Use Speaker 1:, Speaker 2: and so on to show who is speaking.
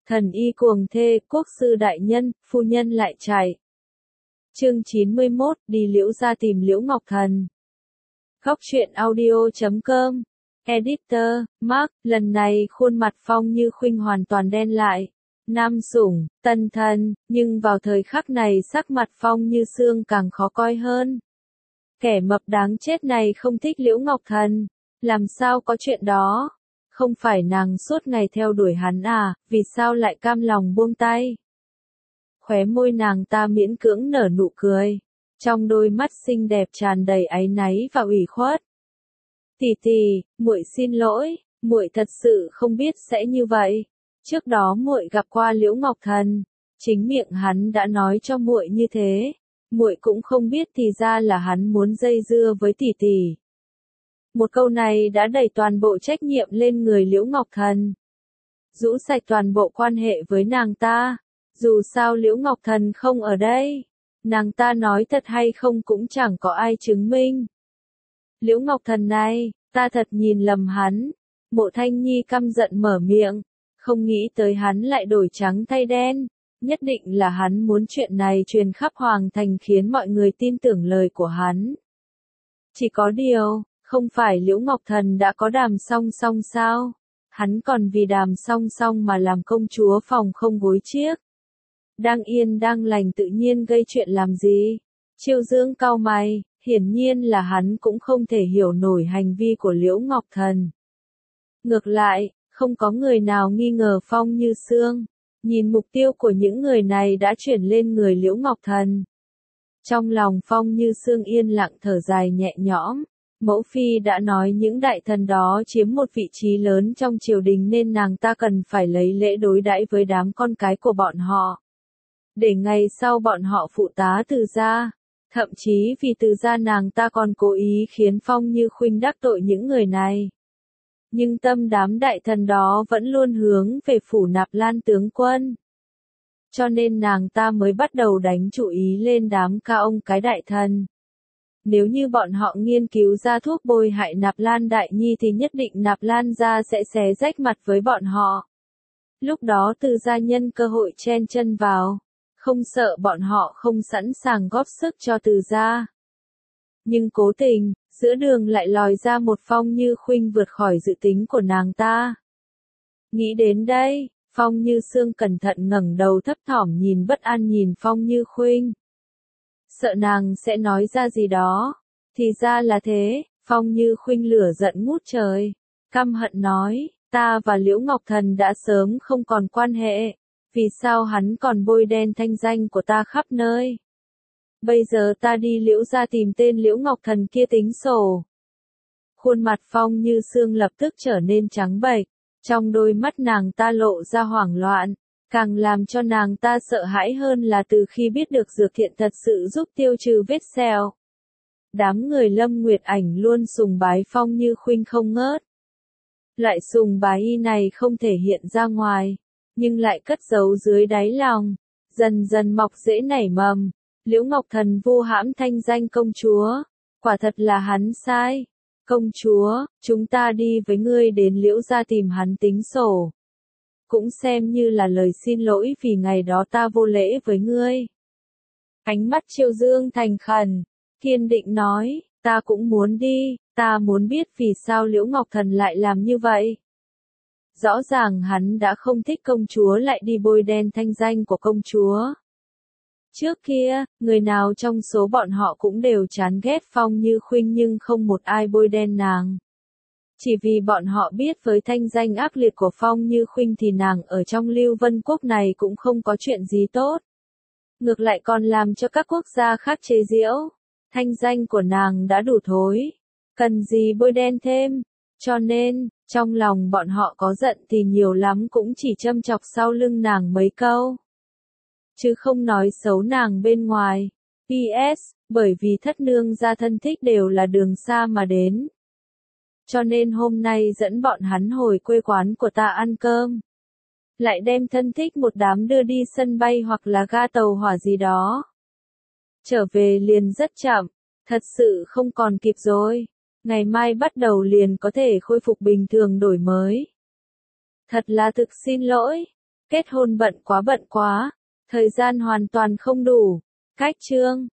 Speaker 1: Thần y cuồng thê, quốc sư đại nhân, phu nhân lại chạy. Chương 91, đi Liễu gia tìm Liễu Ngọc Thần. Góc truyện audio.com. Editor, Mark, lần này khuôn mặt Phong Như Khuynh hoàn toàn đen lại. Nam sủng, tân thân, nhưng vào thời khắc này sắc mặt Phong Như Sương càng khó coi hơn. Kẻ mập đáng chết này không thích Liễu Ngọc Thần. Làm sao có chuyện đó? Không phải nàng suốt ngày theo đuổi hắn à, vì sao lại cam lòng buông tay? Khóe môi nàng ta miễn cưỡng nở nụ cười. Trong đôi mắt xinh đẹp tràn đầy áy náy và ủy khuất. Tỷ tỷ, muội xin lỗi, muội thật sự không biết sẽ như vậy. Trước đó muội gặp qua Liễu Ngọc Thần, chính miệng hắn đã nói cho muội như thế. Muội cũng không biết thì ra là hắn muốn dây dưa với tỷ tỷ. Một câu này đã đẩy toàn bộ trách nhiệm lên người Liễu Ngọc Thần. Rũ sạch toàn bộ quan hệ với nàng ta. Dù sao Liễu Ngọc Thần không ở đây, nàng ta nói thật hay không cũng chẳng có ai chứng minh. Liễu Ngọc Thần này, ta thật nhìn lầm hắn. Mộ Thanh Nhi căm giận mở miệng, không nghĩ tới hắn lại đổi trắng thay đen. Nhất định là hắn muốn chuyện này truyền khắp Hoàng Thành khiến mọi người tin tưởng lời của hắn. Chỉ có điều, không phải Liễu Ngọc Thần đã có đàm song song sao? Hắn còn vì đàm song song mà làm công chúa phòng không gối chiếc. Đang yên đang lành tự nhiên gây chuyện làm gì? Chiêu Dương cau mày, hiển nhiên là hắn cũng không thể hiểu nổi hành vi của Liễu Ngọc Thần. Ngược lại, không có người nào nghi ngờ Phong Như Sương. Nhìn mục tiêu của những người này đã chuyển lên người Liễu Ngọc Thần. Trong lòng Phong Như Sương yên lặng thở dài nhẹ nhõm. Mẫu phi đã nói những đại thần đó chiếm một vị trí lớn trong triều đình nên nàng ta cần phải lấy lễ đối đãi với đám con cái của bọn họ. Để ngày sau bọn họ phụ tá Từ gia. Thậm chí vì Từ gia nàng ta còn cố ý khiến Phong Như Khuynh đắc tội những người này. Nhưng tâm đám đại thần đó vẫn luôn hướng về phủ Nạp Lan tướng quân. Cho nên nàng ta mới bắt đầu đánh chú ý lên đám ca ông cái đại thần. Nếu như bọn họ nghiên cứu ra thuốc bôi hại Nạp Lan Đại Nhi thì nhất định Nạp Lan gia sẽ xé rách mặt với bọn họ. Lúc đó Từ gia nhân cơ hội chen chân vào, không sợ bọn họ không sẵn sàng góp sức cho Từ gia. Nhưng cố tình, giữa đường lại lòi ra một Phong Như Khuynh vượt khỏi dự tính của nàng ta. Nghĩ đến đây, Phong Như Sương cẩn thận ngẩng đầu thấp thỏm nhìn bất an nhìn Phong Như Khuynh. Sợ nàng sẽ nói ra gì đó. Thì ra là thế, Phong Như Khuynh lửa giận ngút trời. Căm hận nói, ta và Liễu Ngọc Thần đã sớm không còn quan hệ. Vì sao hắn còn bôi đen thanh danh của ta khắp nơi? Bây giờ ta đi Liễu gia tìm tên Liễu Ngọc Thần kia tính sổ. Khuôn mặt Phong Như Sương lập tức trở nên trắng bệch. Trong đôi mắt nàng ta lộ ra hoảng loạn. Càng làm cho nàng ta sợ hãi hơn là từ khi biết được dược thiện thật sự giúp tiêu trừ vết sẹo. Đám người Lâm Nguyệt Ảnh luôn sùng bái Phong Như Khuynh không ngớt. Loại sùng bái y này không thể hiện ra ngoài, nhưng lại cất giấu dưới đáy lòng, dần dần mọc rễ nảy mầm. Liễu Ngọc Thần vu hãm thanh danh công chúa, quả thật là hắn sai. Công chúa, chúng ta đi với ngươi đến Liễu gia tìm hắn tính sổ. Cũng xem như là lời xin lỗi vì ngày đó ta vô lễ với ngươi. Ánh mắt Chiêu Dương thành khẩn, kiên định nói, ta cũng muốn đi, ta muốn biết vì sao Liễu Ngọc Thần lại làm như vậy. Rõ ràng hắn đã không thích công chúa lại đi bôi đen thanh danh của công chúa. Trước kia, người nào trong số bọn họ cũng đều chán ghét Phong Như Khuynh nhưng không một ai bôi đen nàng. Chỉ vì bọn họ biết với thanh danh ác liệt của Phong Như Khuynh thì nàng ở trong Lưu Vân Quốc này cũng không có chuyện gì tốt. Ngược lại còn làm cho các quốc gia khác chế giễu. Thanh danh của nàng đã đủ thối. Cần gì bôi đen thêm. Cho nên, trong lòng bọn họ có giận thì nhiều lắm cũng chỉ châm chọc sau lưng nàng mấy câu. Chứ không nói xấu nàng bên ngoài. PS, bởi vì thất nương gia thân thích đều là đường xa mà đến. Cho nên hôm nay dẫn bọn hắn hồi quê quán của ta ăn cơm. Lại đem thân thích một đám đưa đi sân bay hoặc là ga tàu hỏa gì đó. Trở về liền rất chậm, thật sự không còn kịp rồi. Ngày mai bắt đầu liền có thể khôi phục bình thường đổi mới. Thật là thực xin lỗi. Kết hôn bận quá, thời gian hoàn toàn không đủ. Cách chương